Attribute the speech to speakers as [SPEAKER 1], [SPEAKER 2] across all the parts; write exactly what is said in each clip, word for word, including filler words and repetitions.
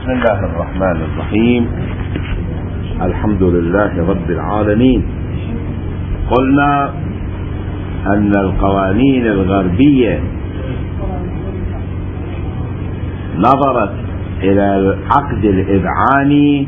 [SPEAKER 1] بسم الله الرحمن الرحيم. الحمد لله رب العالمين. قلنا أن القوانين الغربية نظرت إلى العقد الإذعاني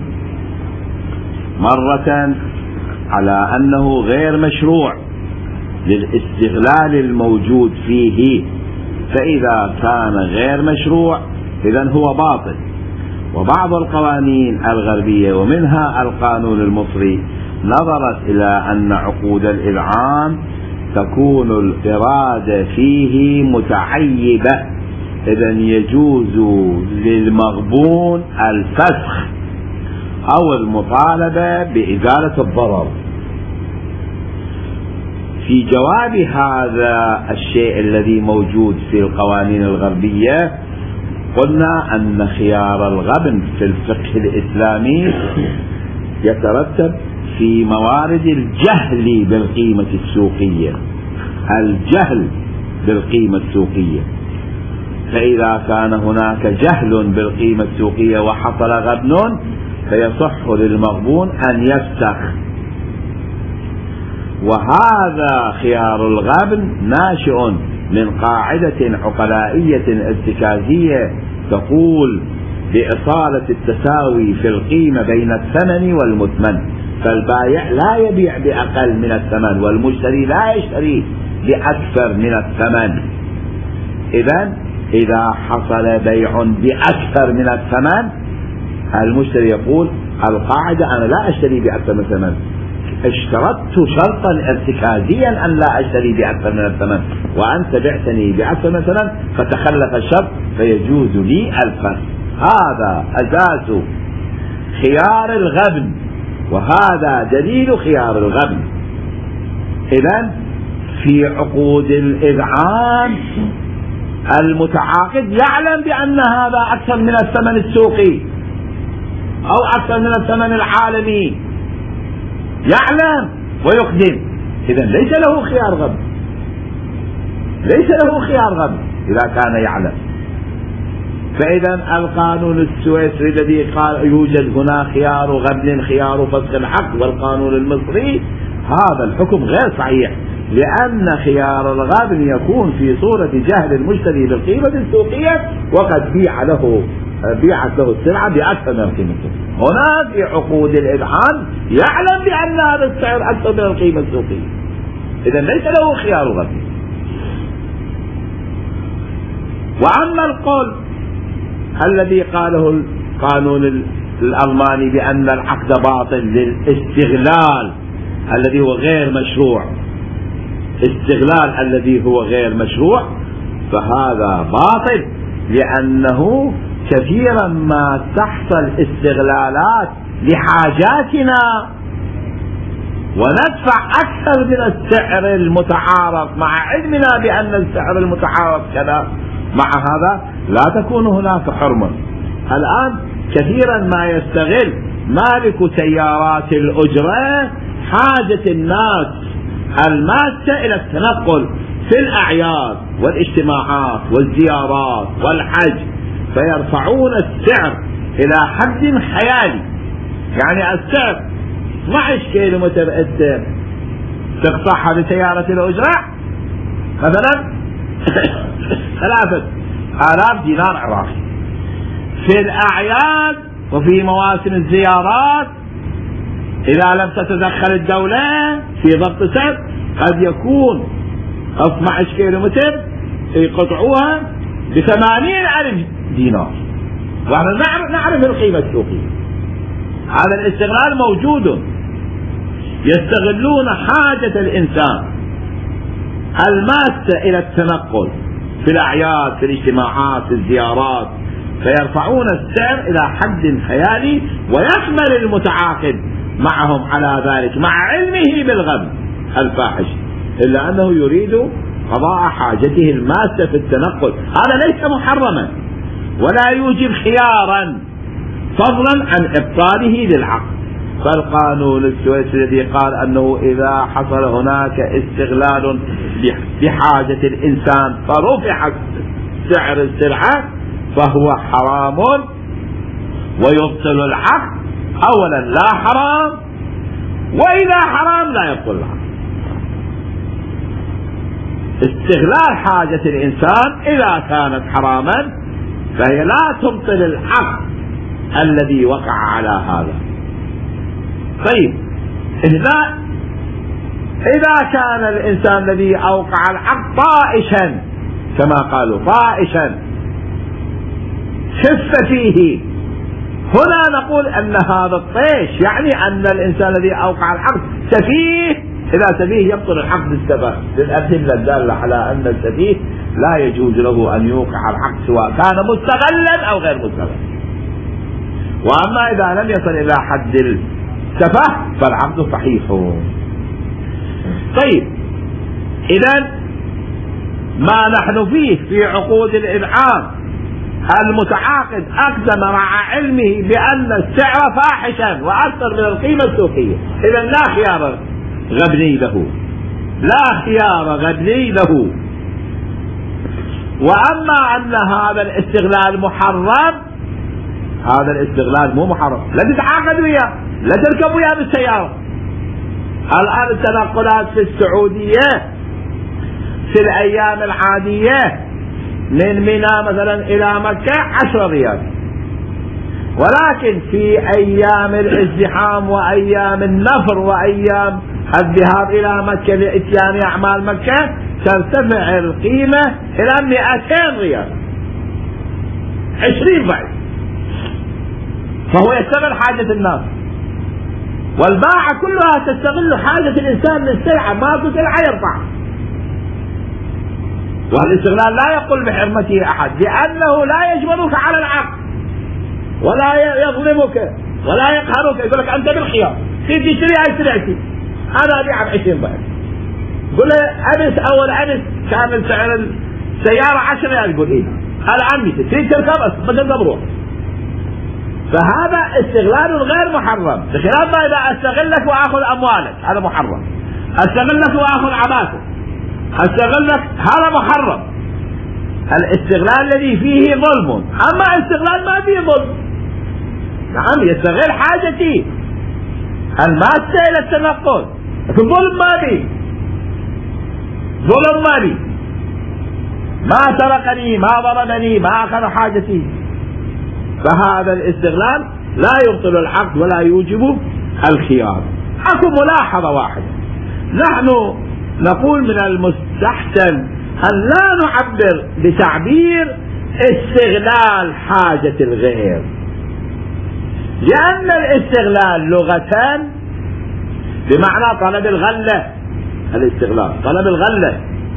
[SPEAKER 1] مرة على أنه غير مشروع للاستغلال الموجود فيه، فإذا كان غير مشروع إذن هو باطل. وبعض القوانين الغربية ومنها القانون المصري نظرت إلى أن عقود الإذعان تكون الإرادة فيه متعيبة، إذن يجوز للمغبون الفسخ أو المطالبة بإزالة الضرر. في جواب هذا الشيء الذي موجود في القوانين الغربية قلنا أن خيار الغبن في الفقه الإسلامي يترتب في موارد الجهل بالقيمة السوقية، الجهل بالقيمة السوقية. فإذا كان هناك جهل بالقيمة السوقية وحصل غبن فيصح للمغبون أن يفسخ. وهذا خيار الغبن ناشئ من قاعدة عقلائية ارتكازية تقول بإصالة التساوي في القيمة بين الثمن والمثمن، فالبائع لا يبيع بأقل من الثمن والمشتري لا يشتري بأكثر من الثمن. إذن إذا حصل بيع بأكثر من الثمن المشتري يقول القاعدة أنا لا أشتري بأكثر من الثمن، اشترطت شرطا ارتكازيا أن لا أشتري بأكثر من الثمن وأنت بعتني بأكثر من الثمن فتخلف الشرط فيجوز لي الفسخ. هذا أساس خيار الغبن وهذا دليل خيار الغبن. إذن في عقود الإذعان المتعاقد يعلم بأن هذا أكثر من الثمن السوقي أو أكثر من الثمن العالمي، يعلم ويقدم، إذن ليس له خيار غبن، ليس له خيار غبن إذا كان يعلم. فإذا القانون السويسري الذي قال يوجد هنا خيار غبن خيار فسخ العقد والقانون المصري هذا الحكم غير صحيح، لأن خيار الغبن يكون في صورة جهل المشتري بالقيمة السوقية وقد بيع له بيعت له السلعة بأكثر من القيمة. هنا في عقود الإذعان يعلم بأن هذا السعر أكثر من القيمة السوقية، إذن ليس له خيار غبن. وأما القول الذي قاله القانون الألماني بأن العقد باطل للاستغلال الذي هو غير مشروع، استغلال الذي هو غير مشروع فهذا باطل، لأنه كثيرا ما تحصل استغلالات لحاجاتنا وندفع أكثر من السعر المتعارف مع علمنا بأن السعر المتعارف كذا، مع هذا لا تكون هناك حرمة. الآن كثيرا ما يستغل مالك سيارات الأجرة حاجة الناس الماسة إلى التنقل في الأعياد والاجتماعات والزيارات والحج، فيرفعون السعر إلى حد خيالي. يعني السعر اثني عشر كيلو متر أنت تقطعها بسيارة الأجرة مثلا ثلاثة آلاف دينار عراقي. في الأعياد وفي مواسم الزيارات إذا لم تتدخل الدولة في ضبط السعر قد يكون اثني عشر كيلو متر يقطعوها بثمانين ألف دينار، ونحن نعرف القيمة السوقية. هذا الاستغلال موجود، يستغلون حاجة الإنسان الماسة إلى التنقل في الأعياد في الاجتماعات في الزيارات، فيرفعون السعر إلى حد خيالي ويقبل المتعاقد معهم على ذلك مع علمه بالغبن الفاحش، إلا أنه يريد قضاء حاجته الماسة في التنقل. هذا ليس محرما ولا يوجب خيارا فضلا عن إبطاله للعقد. فالقانون السويسري الذي قال أنه إذا حصل هناك استغلال بحاجة الإنسان فرفع سعر السلعة فهو حرام ويبطل العقد. أولا لا حرام، وإذا حرام لا يبطل العقد. استغلال حاجة الإنسان إذا كانت حراما فهي لا تبطل العقد الذي وقع على هذا. طيب إذا إذا كان الإنسان الذي أوقع العقد طائشا كما قالوا طائشا خف فيه، هنا نقول أن هذا الطيش يعني أن الإنسان الذي أوقع العقد سفيه. إذا سفيه يبطل العقد السبب للأدلة الدالة على أن السفيه لا يجوز له أن يوقع العقد سواء كان مستغلا أو غير مستغل. وأما إذا لم يصل إلى حد السفه فالعقد صحيح. طيب إذن ما نحن فيه في عقود الإنعام المتعاقد أقدم مع علمه بأن السعر فاحشا وأكثر من القيمة السوقية، إذن لا خيار غبني له، لا خيار غبني له. وأما أن هذا الاستغلال محرم، هذا الاستغلال مو محرم، لا تتعاقد وياه، لا تركب وياه بالسيارة. الآن التنقلات في السعودية في الأيام العادية من منى مثلا إلى مكة عشرة ريال، ولكن في أيام الازدحام وأيام النفر وأيام الذهاب إلى مكة لإتيان أعمال مكة ترتفع القيمة إلى مئتين ريال، عشرين ضعف. فهو يستغل حاجة الناس، والباعة كلها تستغل حاجة الإنسان للسلعة، ما قلت سلعة يرفع. والاستغلال لا يقول بحرمته أحد، لأنه لا يجبرك على العقد ولا يظلمك ولا يقهرك، يقول لك أنت بالخيار تيجي تشتري هاي سلعتي أنا أبيعها بعشرين ضعف. قل له أبس أول أبس كان سعر السيارة عشرة ريال، يقول إيه الآن مية، تريد تركب بدل بروح. فهذا استغلال غير محرم، بخلاف ما إذا أستغلك وأخذ أموالك هذا محرم، أستغلك وأخذ عباسك أستغلك هذا محرم. الاستغلال الذي فيه ظلم، أما استغلال ما فيه ظلم، نعم يستغل حاجتي المادة إلى التنقل، ظلم ما بي، ظلم ما بي، ما سرقني ما ضربني ما أخذ حاجتي. فهذا الاستغلال لا يبطل العقد ولا يوجب الخيار. أكو ملاحظة واحدة، نحن نقول من المستحسن أن لا نعبر بتعبير استغلال حاجة الغير، لأن الاستغلال لغة بمعنى طلب الغلة، الاستغلال طلب الغلة،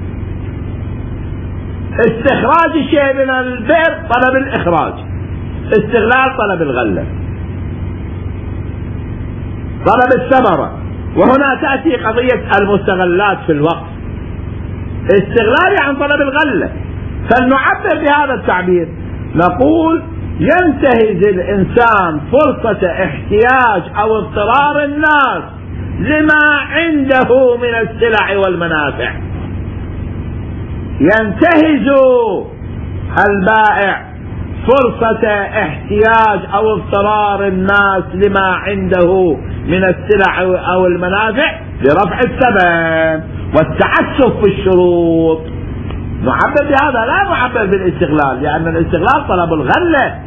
[SPEAKER 1] استخراج الشيء من البئر طلب الإخراج، استغلال طلب الغلة، طلب الثمرة. وهنا تأتي قضية المستغلات في الوقت، استغلال عن طلب الغلة. فلنعبر بهذا التعبير، نقول ينتهز الإنسان فرصة احتياج أو اضطرار الناس لما عنده من السلع والمنافع، ينتهز البائع فرصة احتياج أو اضطرار الناس لما عنده من السلع أو المنافع لرفع الثمن والتعسف في الشروط. نعبر بهذا، لا نعبر بالاستغلال، لأن الاستغلال طلب الغلة،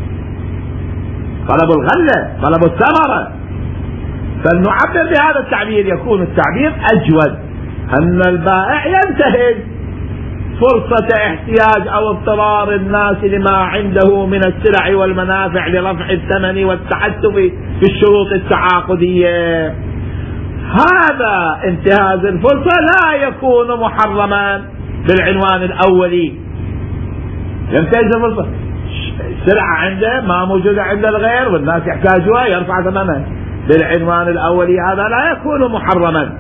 [SPEAKER 1] طلب الغلة طلب الثمرة. فلنعبر بهذا التعبير، يكون التعبير أجود، أن البائع ينتهز فرصة احتياج أو اضطرار الناس لما عنده من السلع والمنافع لرفع الثمن والتعسف في الشروط التعاقدية. هذا انتهاز الفرصة لا يكون محرما بالعنوان الأولي. ينتهز الفرصة، السلعة عنده ما موجودة عند الغير والناس يحتاجوها يرفع ثمنها، بالعنوان الأولي هذا لا يكون محرما،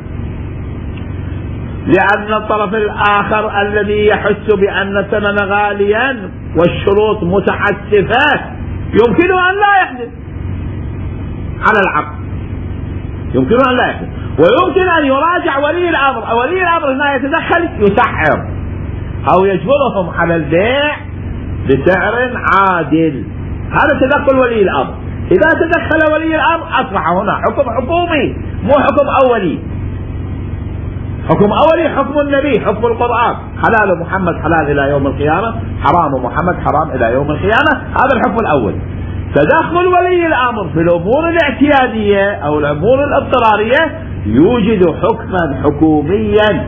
[SPEAKER 1] لأن الطرف الآخر الذي يحس بأن الثمن غاليا والشروط متعسفة يمكنه أن لا يحدث على العقد، يمكنه أن لا يحدث، ويمكن أن يراجع ولي الأمر، ولي الأمر هنا يتدخل يسعر أو يجبرهم على البيع بسعر عادل هذا تدخل ولي الأمر. إذا تدخل ولي الأمر أصبح هنا حكم حكومي مو حكم أولي. حكم أولي حكم النبي، حكم القرآن، حلال محمد حلال إلى يوم القيامة، حرام محمد حرام إلى يوم القيامة، هذا الحكم الأول. تدخل ولي الأمر في الأمور الاعتيادية أو الأمور الاضطرارية يوجد حكما حكوميا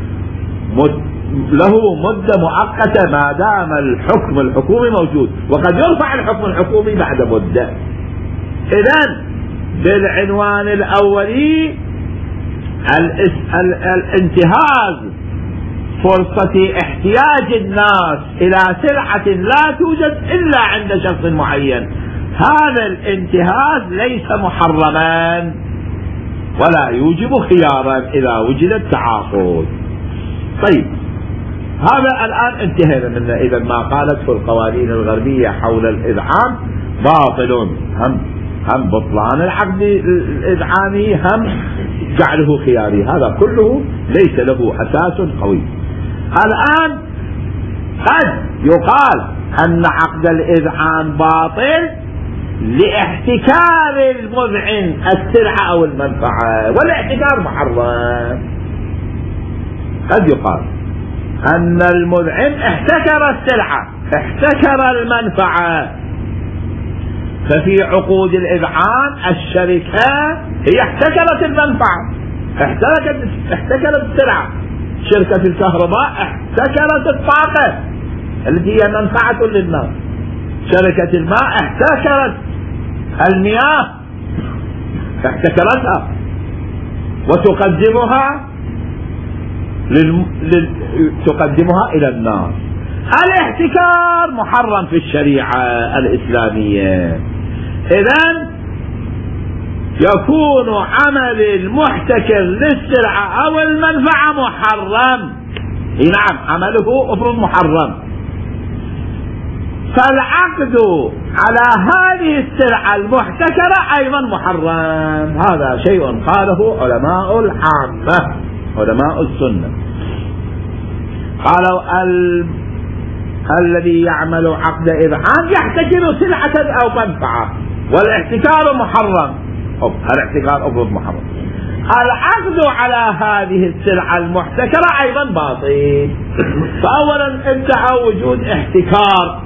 [SPEAKER 1] له مدة مؤقتة ما دام الحكم الحكومي موجود، وقد يرفع الحكم الحكومي بعد مدة. إذن بالعنوان الأولي الانتهاز فرصة احتياج الناس إلى سلعة لا توجد إلا عند شخص معين، هذا الانتهاز ليس محرما ولا يوجب خيارا إذا وجد التعاقد. طيب هذا الآن انتهينا منه. إذا ما قالته القوانين الغربية حول الإذعان باطل، هم هم بطلان العقد الإذعاني هم جعله خياري، هذا كله ليس له أساس قوي. الآن قد يقال أن عقد الإذعان باطل لاحتكار المذعن السلعة أو المنفعة، والاحتكار محرم. قد يقال أن المذعن احتكر السلعة احتكر المنفعة، ففي عقود الإذعان الشركة هي احتكرت المنفعة، احتكرت احتكرت السلعة. شركة الكهرباء احتكرت الطاقة التي هي منفعة للناس، شركة الماء احتكرت المياه احتكرتها وتقدمها لل... لل... تقدمها إلى الناس. الاحتكار محرم في الشريعة الإسلامية. إذن يكون عمل المحتكر للسلعة أو المنفعة محرم. نعم عمله أفرض محرم، فالعقد على هذه السلعة المحتكرة أيضا محرم. هذا شيء قاله علماء العامة علماء السنة. قالوا ال... الذي يعمل عقد إذعان يحتكر سلعة أو منفعة، والاحتكار محرم. الاحتكار أفرض محرم. العقد على هذه السلعة المحتكرة أيضا باطل. فأولا ادعوا وجود احتكار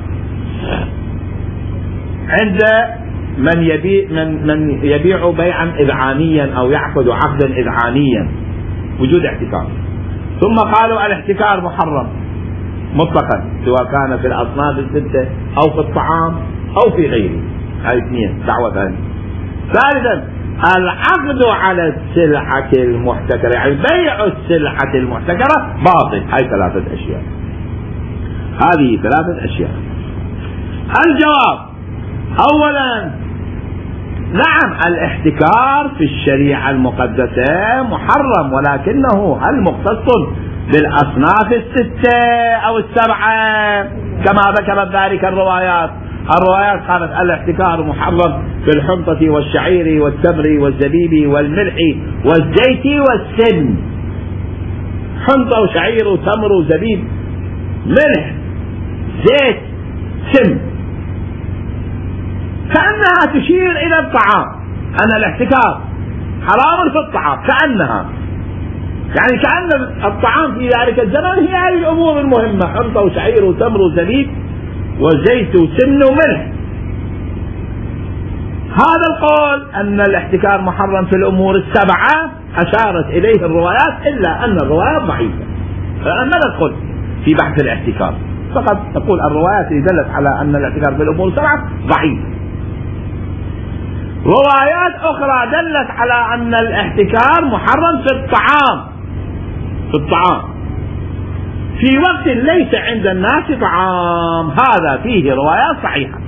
[SPEAKER 1] عند من يبيع من من يبيع بيعا إذعانيا أو يعقد عقدا إذعانيا، وجود احتكار. ثم قالوا الاحتكار محرم مطلقا سواء كان في الأصناف الستة أو في الطعام أو في غيره. هاي اثنين دعوة ثانية. ثالثا العقد على السلعة المحتكرة، يعني بيع السلعة المحتكرة باطل. هاي ثلاثة أشياء. هذه ثلاثة أشياء. الجواب أولا نعم الاحتكار في الشريعة المقدسة محرم، ولكنه هل مختص بالأصناف الستة أو السبعة كما ذكرت ذلك الروايات؟ الروايات قالت الاحتكار محرم في الحنطة والشعير والتمر والزبيب والملح والزيت والسن. حنطة وشعير وتمر وزبيب ملح زيت سن، كأنها تشير إلى الطعام، أن الاحتكار حرام في الطعام، كأنها يعني كأن الطعام في ذلك الزمن هي هذه الأمور المهمة، حنطة وشعير وتمر وزبيب وزيت وسمن وملح. هذا القول أن الاحتكار محرم في الأمور السبعة أشارت إليه الروايات، إلا أن الروايات ضعيفة. فأنا ندخل في بحث الاحتكار، فقط تقول الروايات اللي دلت على أن الاحتكار في الأمور السبعة ضعيف. روايات أخرى دلت على أن الاحتكار محرم في الطعام في الطعام في وقت ليس عند الناس طعام. هذا فيه روايات صحيحة،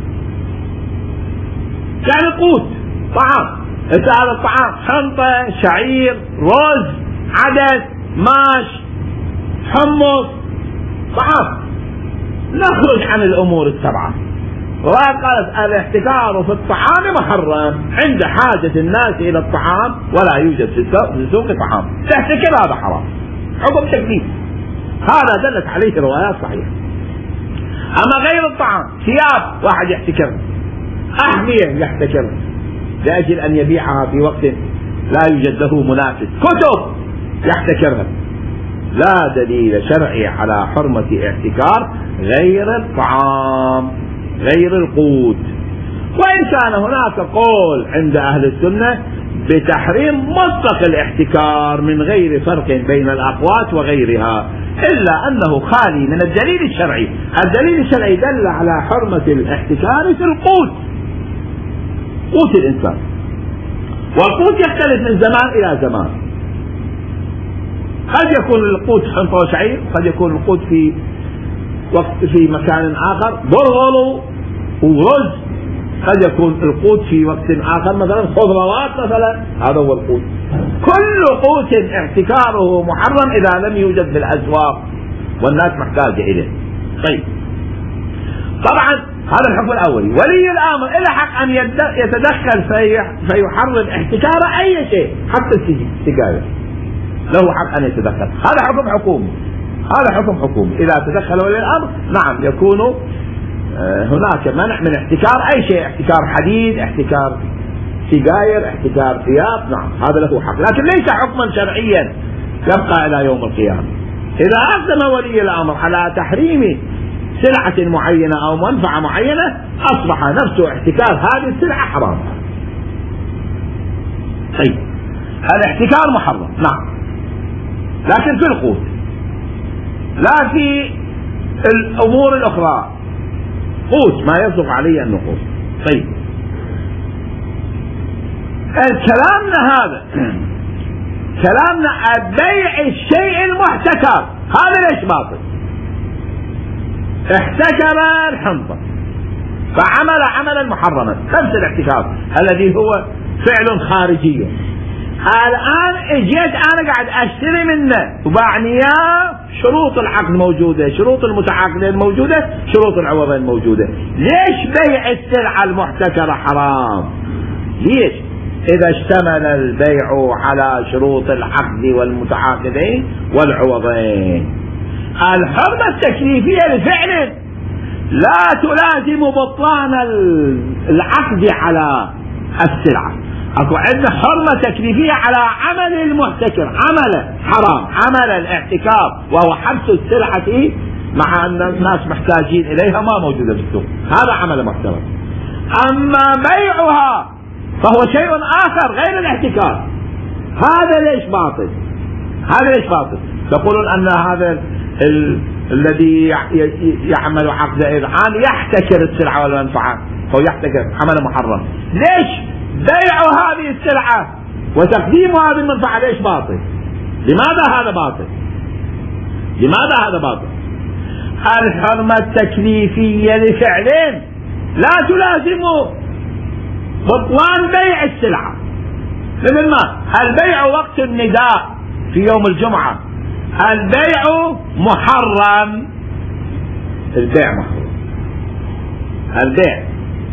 [SPEAKER 1] يعني قوت طعام، هذا الطعام حنطة شعير رز عدس ماش حمص طعام، نخرج عن الأمور السبعة. رواية قالت الاحتكار في الطعام محرم عند حاجة الناس إلى الطعام ولا يوجد في السوق طعام، تحتكر هذا حرام، حكم تكليف. هذا دلت عليه روايات صحيحة. أما غير الطعام، ثياب واحد يحتكرها، أحذية يحتكرها لأجل أن يبيعها في وقت لا يوجد له منافس، كتب يحتكرها. لا دليل شرعي على حرمة احتكار غير الطعام، غير القوت. وإن كان هناك قول عند أهل السنة بتحريم مطلق الاحتكار من غير فرق بين الأقوات وغيرها، إلا أنه خالي من الدليل الشرعي. الدليل الشرعي دل على حرمة الاحتكار في القوت، قوت الإنسان، والقوت يختلف من زمان إلى زمان. قد يكون القوت حنطة وشعير، قد يكون القوت في وقت في مكان آخر برغل ورز، قد يكون القوت في وقت آخر مثلا خضروات مثلا، هذا هو القوت. كل قوت احتكاره محرم إذا لم يوجد بالأسواق والناس محتاجة إليه. طيب، طبعا هذا الحكم الأولي. ولي الأمر له حق أن يتدخل فيحرم احتكار أي شيء، حتى السجاير له حق أن يتدخل. هذا حكم حكومي، هذا حكم حكومي. إذا تدخل ولي الأمر نعم يكون هناك منع من احتكار أي شيء، احتكار حديد، احتكار سجاير، احتكار ثياب، نعم هذا له حق، لكن ليس حكما شرعيا يبقى إلى يوم القيامة. إذا أقدم ولي الأمر على تحريم سلعة معينة أو منفعة معينة أصبح نفسه احتكار هذه السلعة حرام. طيب، الاحتكار محرم نعم، لكن في القوت لا في الأمور الأخرى. قوت ما يصدق عليه النقود. طيب، الكلامنا هذا كلامنا بيع الشيء المحتكر، هذا ليش باطل؟ احتكر الحنطة فعمل عملا محرما، نفس الاحتكار الذي هو فعل خارجي. الآن اجيت انا قاعد اشتري منه وباعني اياه، شروط العقد موجودة، شروط المتعاقدين موجودة، شروط العوضين موجودة. ليش بيع السلعة المحتكرة حرام؟ ليش؟ اذا اشتمل البيع على شروط العقد والمتعاقدين والعوضين. الحرمة التكليفية لفعل لا تلازم بطلان العقد على السلعة. اكو عندنا حرمة تكليفية على عمل المحتكر، عمل حرام، عمل الاحتكار وهو حبس السلعة مع ان الناس محتاجين اليها ما موجودة بالسوق، هذا عمل محترم. اما بيعها فهو شيء اخر غير الاحتكار، هذا ليش باطل؟ هذا ليش باطل؟ تقولون ان هذا ال... الذي يعمل عقد إذعان يحتكر السلعة والمنفعة، هو يحتكر عمل محرم. ليش بيع هذه السلعة وتقديم هذه المنفعة ليش باطل؟ لماذا هذا باطل؟ لماذا هذا باطل؟ الحرمة التكليفية لفعلين لا تلازم بطلان بيع السلعة. مثل ما البيع وقت النداء في يوم الجمعة، البيع محرم، البيع محرم. البيع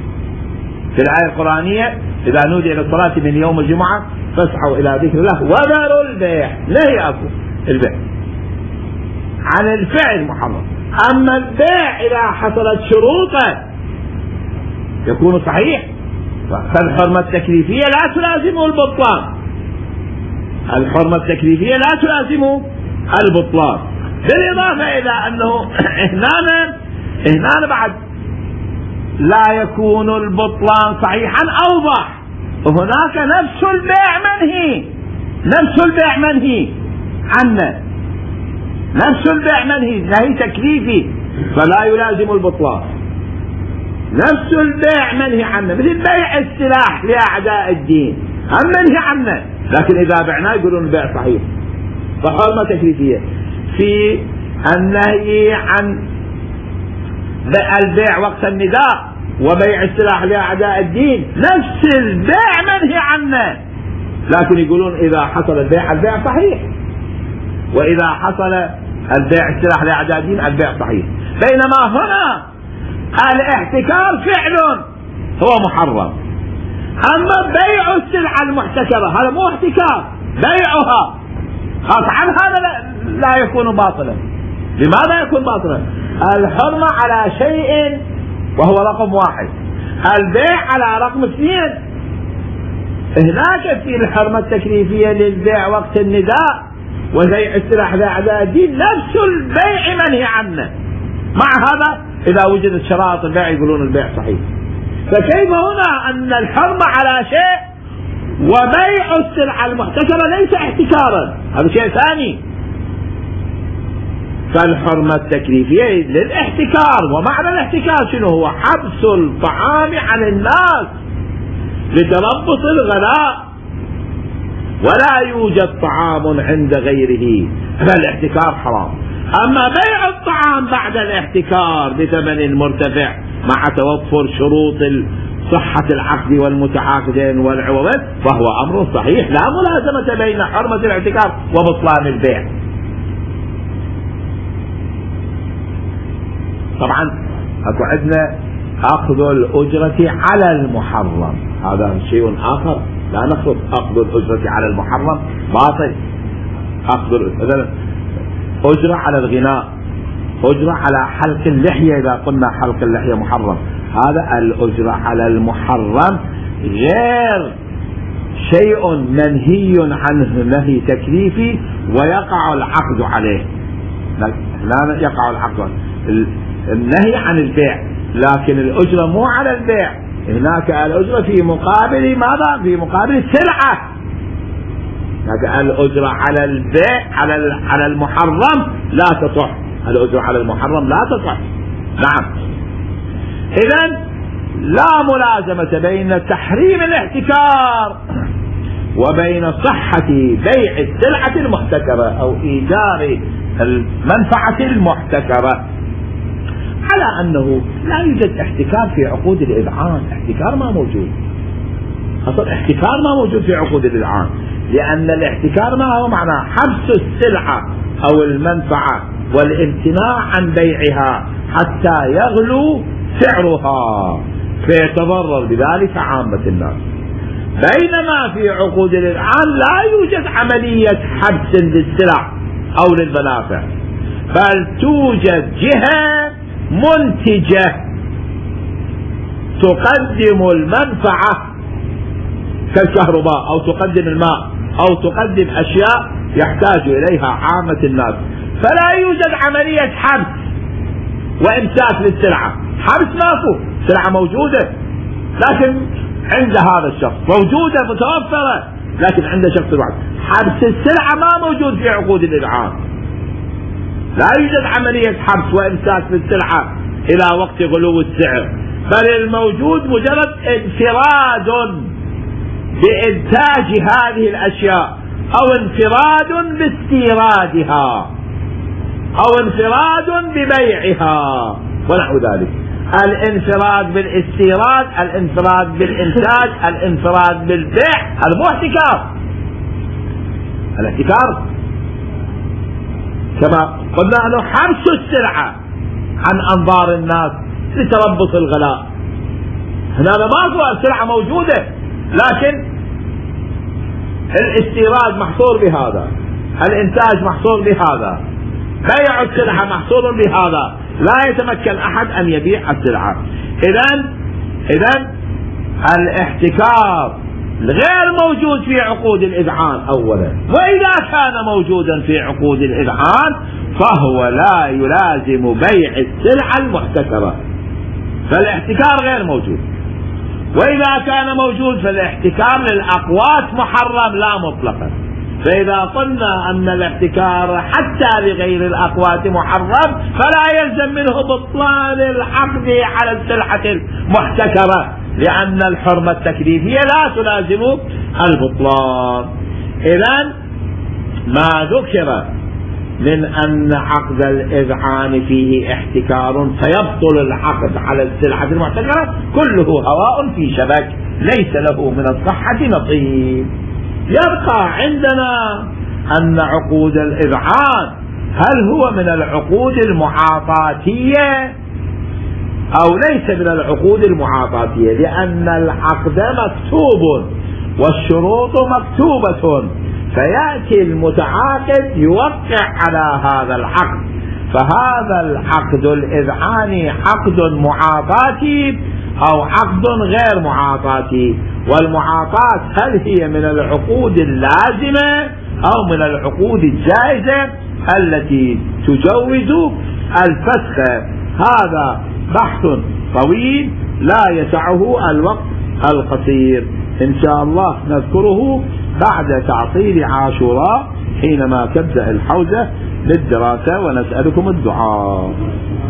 [SPEAKER 1] في الآية القرآنية إذا نودي إلى الصلاة من يوم الجمعة فاسعوا إلى ذكر الله وذروا البيع، نهي أكو البيع عن الفعل محرم. أما البيع إذا حصلت شروطه يكون صحيح. فالحرمة التكليفية لا تلازم البطلان، الحرمة التكليفية لا تلازم البطلان. بالإضافة إلى أنه هنا هنا بعد لا يكون البطلان صحيحا أوضح، وهناك نفس البيع منهي، نفس البيع منهي عنه، نفس البيع منهي، نهي تكليفي فلا يلازم البطلان. نفس البيع منهي عنه، مثل بيع السلاح لأعداء الدين هم منهي عنه، لكن إذا بعناه يقولون البيع صحيح. فحرمة تكليفية في النهي عن البيع وقت النداء وبيع السلاح لأعداء الدين، نفس البيع منهي عنه، لكن يقولون إذا حصل البيع البيع صحيح، وإذا حصل البيع السلاح لأعداء الدين البيع صحيح. بينما هنا الاحتكار فعل هو محرم، أما بيع السلعة المحتكرة هذا مو احتكار، بيعها قطعا هذا لا, لا يكون باطلا. لماذا يكون باطلا؟ الحرمة على شيء وهو رقم واحد، البيع على رقم اثنين. هناك في الحرمة التكليفية للبيع وقت النداء وبيع السلاح ذا دين، نفس البيع منهي عنه. مع هذا إذا وجدت شرائط البيع يقولون البيع صحيح. فكيف هنا أن الحرمة على شيء وبيع السلعة المحتكرة ليس احتكارا؟ هذا شيء ثاني. فالحرمة التكليفية للاحتكار، ومعنى الاحتكار شنو هو؟ حبس الطعام عن الناس لتربص الغلاء، ولا يوجد طعام عند غيره، فالاحتكار حرام. أما بيع الطعام بعد الاحتكار بثمن مرتفع مع توفر شروط صحة العقد والمتعاقدين والعوض فهو أمر صحيح، لا ملازمة بين حرمة الاحتكار وبطلان البيع. طبعا أكو عندنا أخذ الأجرة على المحرم، هذا شيء آخر. لا نقصد أخذ الأجرة على المحرم باطل. أخذ أجرة على الغناء، أجرة على حلق اللحية، إذا قلنا حلق اللحية محرم، هذا الأجرة على المحرم غير شيء منهي عنه نهي تكليفي ويقع العقد عليه. لا يقع العقد عليه. النهي عن البيع، لكن الأجرة مو على البيع، هناك الأجرة في مقابل ماذا؟ في مقابل السلعة. هناك الأجرة على البيع على على المحرم لا تصح، الأجرة على المحرم لا تصح. نعم. إذن لا ملازمة بين تحريم الاحتكار وبين صحة بيع السلعة المحتكرة أو إيجار المنفعة المحتكرة، على أنه لا يوجد احتكار في عقود الإذعان. احتكار ما موجود، أصلا احتكار ما موجود في عقود الإذعان، لأن الاحتكار ما هو معناه حبس السلعة أو المنفعة والامتناع عن بيعها حتى يغلو سعرها فيتضرر بذلك عامة الناس. بينما في عقود الإذعان لا يوجد عملية حبس للسلع أو للمنافع، بل توجد جهة منتجة تقدم المنفعة كالكهرباء أو تقدم الماء أو تقدم أشياء يحتاج إليها عامة الناس، فلا يوجد عملية حبس وإمساك للسلعة. حبس ماكو، سلعة موجودة لكن عند هذا الشخص موجودة متوفرة، لكن عند شخص واحد. حبس السلعة ما موجود في عقود الإذعان، لا يوجد عملية حبس وإمساك للسلعة إلى وقت غلو السعر، بل الموجود مجرد انفراد بإنتاج هذه الأشياء أو انفراد باستيرادها أو انفراد ببيعها ونحو ذلك. الانفراد بالاستيراد، الانفراد بالإنتاج، الانفراد بالبيع، هذا مو احتكار. الاحتكار كما قلنا أنه حبس السلعة عن أنظار الناس لتربص الغلاء. هنا ما السلعة موجودة لكن الاستيراد محصور بهذا، الانتاج محصور بهذا، بيع السلعة محصور بهذا، لا يتمكن أحد أن يبيع السلعة. إذن إذن الاحتكار غير موجود في عقود الإذعان أولا، وإذا كان موجودا في عقود الإذعان فهو لا يلازم بيع السلعة المحتكرة، فالاحتكار غير موجود. وإذا كان موجود فالاحتكار للأقوات محرم لا مطلقا. فإذا قلنا أن الاحتكار حتى لغير الأقوات محرم فلا يلزم منه بطلان العقد على السلعة المحتكرة، لأن الحرمة التكليفية لا تلازم البطلان. إذن ما ذكر من أن عقد الإذعان فيه احتكار فيبطل العقد على السلعة المحتكرة كله هواء في شبك ليس له من الصحة نصيب. يبقى عندنا أن عقود الإذعان هل هو من العقود المعاطاتية أو ليس من العقود المعاطاتية؟ لأن العقد مكتوب والشروط مكتوبة، فيأتي المتعاقد يوقع على هذا العقد، فهذا العقد الإذعاني عقد معاطاتي أو عقد غير معاطاتي، والمعاطاة هل هي من العقود اللازمة أو من العقود الجائزة التي تجوز الفسخ؟ هذا بحث طويل لا يسعه الوقت القصير، إن شاء الله نذكره بعد تعطيل عاشوراء حينما تبدأ الحوزة للدراسة، ونسألكم الدعاء.